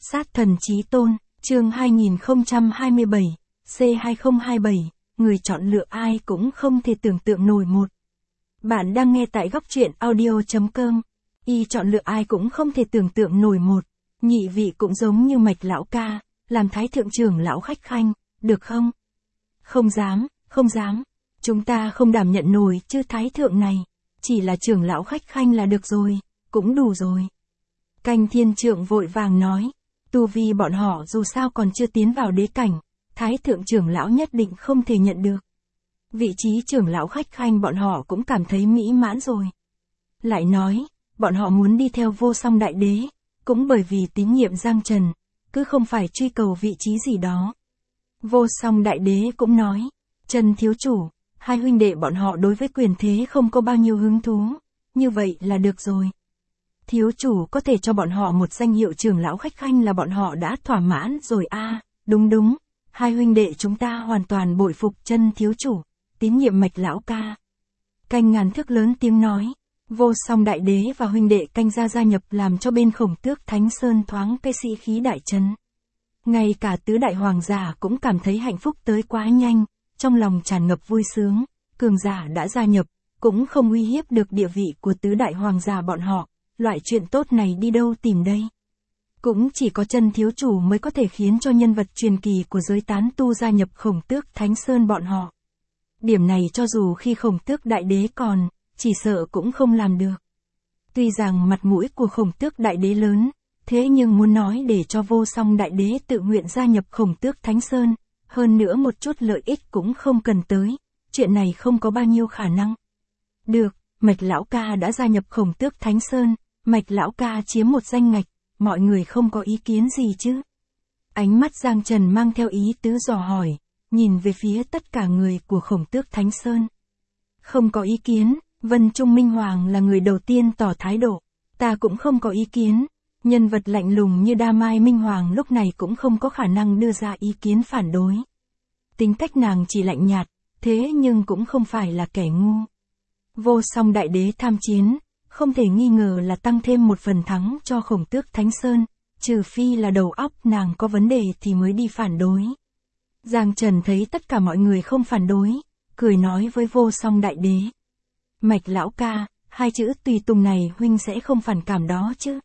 Sát thần chí tôn, chương 2027, C2027, người chọn lựa ai cũng không thể tưởng tượng nổi một. Bạn đang nghe tại góc truyện audio.com. Y chọn lựa ai cũng không thể tưởng tượng nổi một. Nhị vị cũng giống như Mạch lão ca, làm thái thượng trưởng lão khách khanh, được không? Không dám, không dám. Chúng ta không đảm nhận nổi chứ thái thượng này. Chỉ là trưởng lão khách khanh là được rồi, cũng đủ rồi. Canh thiên trượng vội vàng nói. Tu vi bọn họ dù sao còn chưa tiến vào đế cảnh, thái thượng trưởng lão nhất định không thể nhận được. Vị trí trưởng lão khách khanh bọn họ cũng cảm thấy mỹ mãn rồi. Lại nói, bọn họ muốn đi theo vô song đại đế, cũng bởi vì tín nhiệm Giang Trần, cứ không phải truy cầu vị trí gì đó. Vô song đại đế cũng nói, Trần thiếu chủ, hai huynh đệ bọn họ đối với quyền thế không có bao nhiêu hứng thú, như vậy là được rồi. Thiếu chủ có thể cho bọn họ một danh hiệu trưởng lão khách khanh là bọn họ đã thỏa mãn rồi a. Đúng đúng, hai huynh đệ chúng ta hoàn toàn bội phục Chân thiếu chủ, tín nhiệm Mạch lão ca. Canh ngàn thước lớn tiếng nói, vô song đại đế và huynh đệ canh gia nhập làm cho bên Khổng Tước Thánh Sơn thoáng cái sĩ khí đại trấn. Ngay cả tứ đại hoàng giả cũng cảm thấy hạnh phúc tới quá nhanh, trong lòng tràn ngập vui sướng, cường giả đã gia nhập, cũng không uy hiếp được địa vị của tứ đại hoàng giả bọn họ. Loại chuyện tốt này đi đâu tìm đây? Cũng chỉ có Chân thiếu chủ mới có thể khiến cho nhân vật truyền kỳ của giới tán tu gia nhập Khổng Tước Thánh Sơn bọn họ. Điểm này cho dù khi Khổng Tước đại đế còn, chỉ sợ cũng không làm được. Tuy rằng mặt mũi của Khổng Tước đại đế lớn, thế nhưng muốn nói để cho vô song đại đế tự nguyện gia nhập Khổng Tước Thánh Sơn, hơn nữa một chút lợi ích cũng không cần tới, chuyện này không có bao nhiêu khả năng. Được, Mạch lão ca đã gia nhập Khổng Tước Thánh Sơn, Mạch lão ca chiếm một danh ngạch, mọi người không có ý kiến gì chứ? Ánh mắt Giang Trần mang theo ý tứ dò hỏi, nhìn về phía tất cả người của Khổng Tước Thánh Sơn. Không có ý kiến, Vân Trung Minh Hoàng là người đầu tiên tỏ thái độ, ta cũng không có ý kiến. Nhân vật lạnh lùng như Đa Mai Minh Hoàng lúc này cũng không có khả năng đưa ra ý kiến phản đối. Tính cách nàng chỉ lạnh nhạt, thế nhưng cũng không phải là kẻ ngu. Vô song đại đế tham chiến, không thể nghi ngờ là tăng thêm một phần thắng cho Khổng Tước Thánh Sơn, trừ phi là đầu óc nàng có vấn đề thì mới đi phản đối. Giang Trần thấy tất cả mọi người không phản đối, cười nói với vô song đại đế. Mạch lão ca, hai chữ tùy tùng này huynh sẽ không phản cảm đó chứ?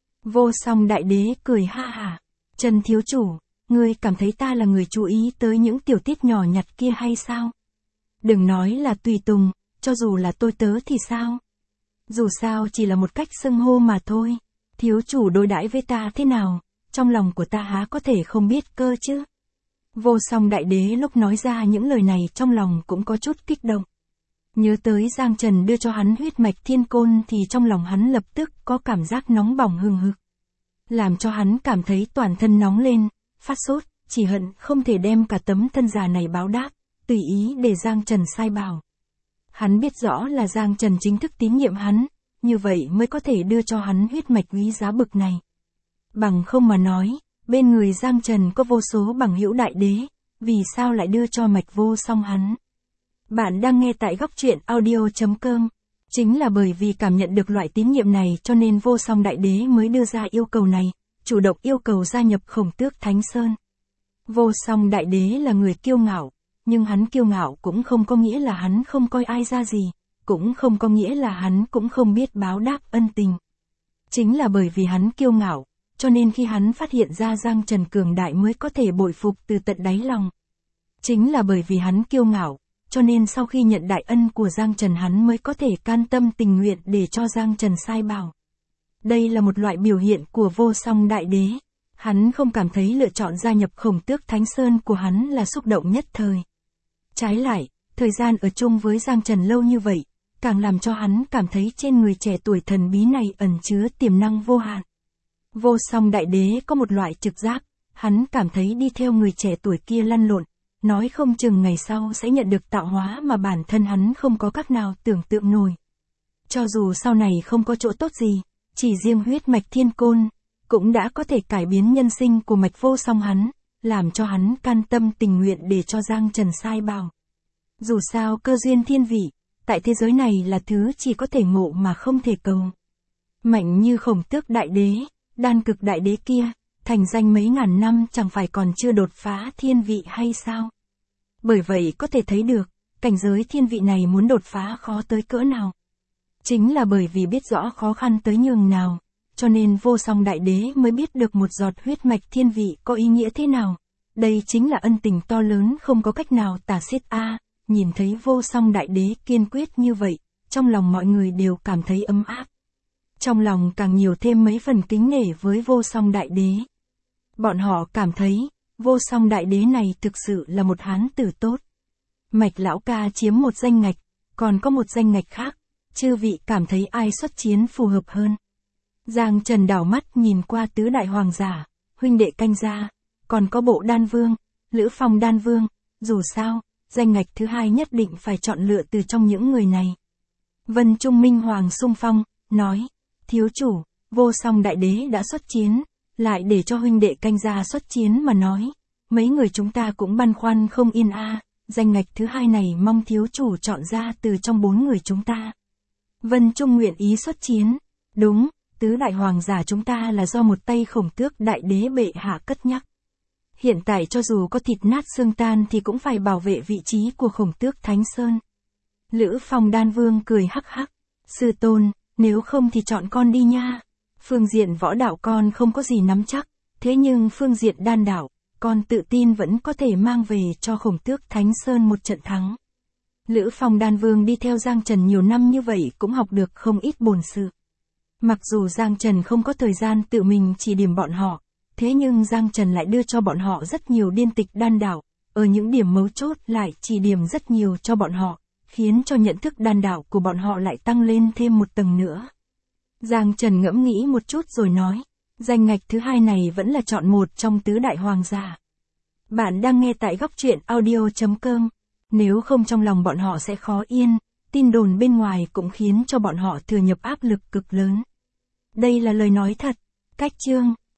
Vô song đại đế cười ha hả. Trần thiếu chủ, ngươi cảm thấy ta là người chú ý tới những tiểu tiết nhỏ nhặt kia hay sao? Đừng nói là tùy tùng, cho dù là tôi tớ thì sao? Dù sao chỉ là một cách xưng hô mà thôi. Thiếu chủ đối đãi với ta thế nào, trong lòng của ta há có thể không biết cơ chứ? Vô song đại đế lúc nói ra những lời này trong lòng cũng có chút kích động. Nhớ tới Giang Trần đưa cho hắn huyết mạch thiên côn thì trong lòng hắn lập tức có cảm giác nóng bỏng hừng hực. Làm cho hắn cảm thấy toàn thân nóng lên, phát sốt, chỉ hận không thể đem cả tấm thân già này báo đáp, tùy ý để Giang Trần sai bảo. Hắn biết rõ là Giang Trần chính thức tín nhiệm hắn, như vậy mới có thể đưa cho hắn huyết mạch quý giá bực này. Bằng không mà nói, bên người Giang Trần có vô số bằng hữu đại đế, vì sao lại đưa cho mạch vô song hắn? Bạn đang nghe tại góc truyện audio.com. Chính là bởi vì cảm nhận được loại tín nhiệm này cho nên vô song đại đế mới đưa ra yêu cầu này, chủ động yêu cầu gia nhập Khổng Tước Thánh Sơn. Vô song đại đế là người kiêu ngạo, nhưng hắn kiêu ngạo cũng không có nghĩa là hắn không coi ai ra gì, cũng không có nghĩa là hắn cũng không biết báo đáp ân tình. Chính là bởi vì hắn kiêu ngạo, cho nên khi hắn phát hiện ra Giang Trần cường đại mới có thể bội phục từ tận đáy lòng. Chính là bởi vì hắn kiêu ngạo, cho nên sau khi nhận đại ân của Giang Trần hắn mới có thể can tâm tình nguyện để cho Giang Trần sai bảo. Đây là một loại biểu hiện của vô song đại đế. Hắn không cảm thấy lựa chọn gia nhập Khổng Tước Thánh Sơn của hắn là xúc động nhất thời. Trái lại, thời gian ở chung với Giang Trần lâu như vậy, càng làm cho hắn cảm thấy trên người trẻ tuổi thần bí này ẩn chứa tiềm năng vô hạn. Vô song đại đế có một loại trực giác, hắn cảm thấy đi theo người trẻ tuổi kia lăn lộn, nói không chừng ngày sau sẽ nhận được tạo hóa mà bản thân hắn không có cách nào tưởng tượng nổi. Cho dù sau này không có chỗ tốt gì, chỉ riêng huyết mạch thiên côn, cũng đã có thể cải biến nhân sinh của mạch vô song hắn, làm cho hắn can tâm tình nguyện để cho Giang Trần sai bảo. Dù sao cơ duyên thiên vị, tại thế giới này là thứ chỉ có thể ngộ mà không thể cầu. Mạnh như Khổng Tước đại đế, Đan Cực đại đế kia, thành danh mấy ngàn năm chẳng phải còn chưa đột phá thiên vị hay sao? Bởi vậy có thể thấy được, cảnh giới thiên vị này muốn đột phá khó tới cỡ nào. Chính là bởi vì biết rõ khó khăn tới nhường nào, cho nên Vô Song Đại Đế mới biết được một giọt huyết mạch thiên vị có ý nghĩa thế nào. Đây chính là ân tình to lớn không có cách nào tả xiết nhìn thấy Vô Song Đại Đế kiên quyết như vậy, trong lòng mọi người đều cảm thấy ấm áp. Trong lòng càng nhiều thêm mấy phần kính nể với Vô Song Đại Đế. Bọn họ cảm thấy, Vô Song Đại Đế này thực sự là một hán tử tốt. Mạch lão ca chiếm một danh ngạch, còn có một danh ngạch khác, chư vị cảm thấy ai xuất chiến phù hợp hơn. Giang Trần đảo mắt nhìn qua tứ đại hoàng giả, huynh đệ canh gia, còn có Bộ Đan Vương, Lữ Phong Đan Vương, dù sao, danh ngạch thứ hai nhất định phải chọn lựa từ trong những người này. Vân Trung Minh Hoàng xung phong, nói, thiếu chủ, Vô Song Đại Đế đã xuất chiến, lại để cho huynh đệ canh gia xuất chiến mà nói, mấy người chúng ta cũng băn khoăn không yên danh ngạch thứ hai này mong thiếu chủ chọn ra từ trong 4 người chúng ta. Vân Trung nguyện ý xuất chiến, đúng, tứ đại hoàng giả chúng ta là do một tay Khổng Tước Đại Đế bệ hạ cất nhắc. Hiện tại cho dù có thịt nát xương tan thì cũng phải bảo vệ vị trí của Khổng Tước Thánh Sơn. Lữ Phong Đan Vương cười hắc hắc, sư tôn, nếu không thì chọn con đi nha. Phương diện võ đạo con không có gì nắm chắc, thế nhưng phương diện đan đạo, con tự tin vẫn có thể mang về cho Khổng Tước Thánh Sơn một trận thắng. Lữ Phong Đan Vương đi theo Giang Trần nhiều năm như vậy cũng học được không ít bổn sự. Mặc dù Giang Trần không có thời gian tự mình chỉ điểm bọn họ, thế nhưng Giang Trần lại đưa cho bọn họ rất nhiều điên tịch đan đạo, ở những điểm mấu chốt lại chỉ điểm rất nhiều cho bọn họ, khiến cho nhận thức đan đạo của bọn họ lại tăng lên thêm một tầng nữa. Giang Trần ngẫm nghĩ một chút rồi nói, danh ngạch thứ hai này vẫn là chọn một trong tứ đại hoàng giả. Bạn đang nghe tại góc truyện audio.com, nếu không trong lòng bọn họ sẽ khó yên, tin đồn bên ngoài cũng khiến cho bọn họ thừa nhập áp lực cực lớn. Đây là lời nói thật. Cách chương